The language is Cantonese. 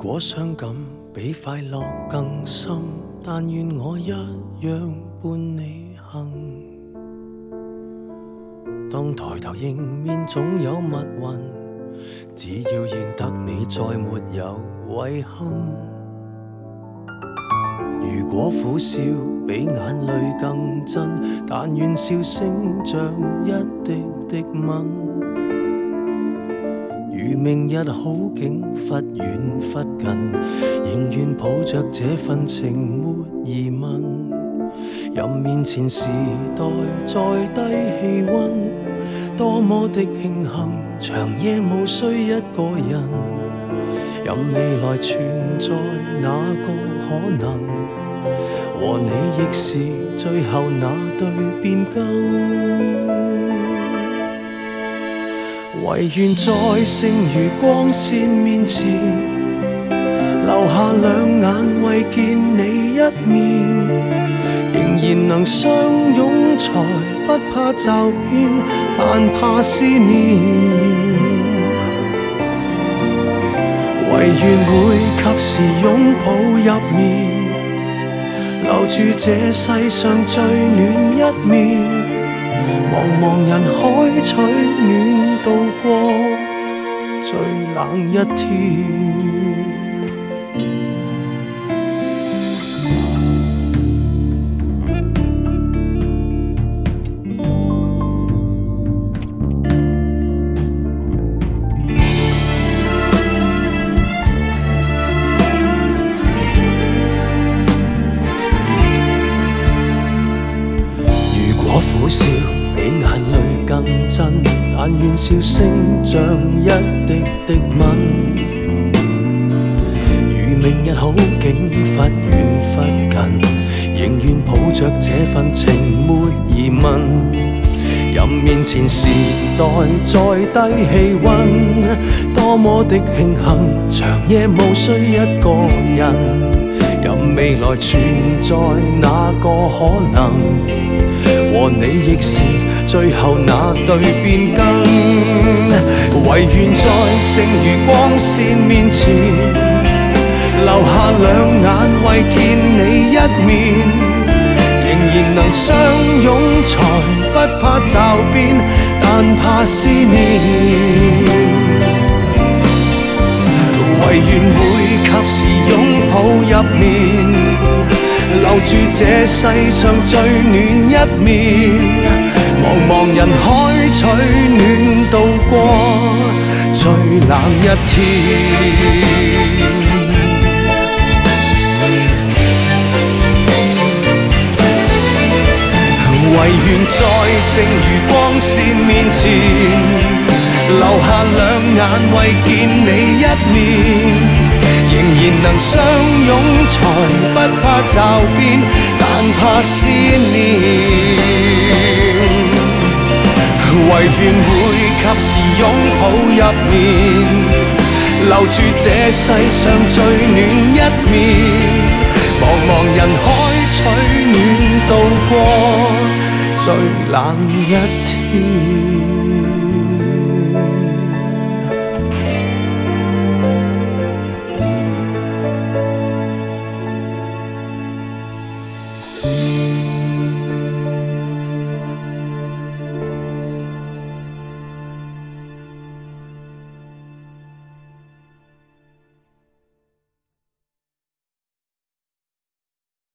果傷感比快樂更深，但願我一樣伴你行。當抬頭迎面總有密雲，只要認得你再沒有遺憾。如果苦笑比眼淚更真，但願笑聲像一滴滴吻。如明日好景忽遠忽近，仍願抱着這份情沒疑問。任面前時代再低氣溫，多麼的慶幸，長夜無需一個人。任未來存在那個可能，和你亦是最後那對變更。唯願在剩餘光線面前，留下兩眼為見你一面，仍然能相擁才不怕驟變，但怕思念。唯願會及時擁抱入眠，留住這世上最暖一面。茫茫人海取暖，度過最冷一天。如果苦笑比眼淚更真，但願笑聲像一滴滴吻。如明日好景忽遠忽近，仍願抱着這份情沒疑問。任面前時代再低氣溫，多麼的慶幸，長夜無需一個人。任未來存在那個可能，和你亦是最後那對變更。唯願在剩餘光線面前，留下兩眼為見你一面，仍然能相擁才不怕驟變，但怕思念。唯願會及時擁抱入眠，留住這世上最暖一面。茫茫人海取暖，度過最冷一天。唯願在剩餘光線面前，留下兩眼為見你一面，仍然能相擁才不怕驟變，但怕思念。唯願會及時擁抱入眠，留住這世上最暖一面。茫茫人海取暖，度過最冷一天。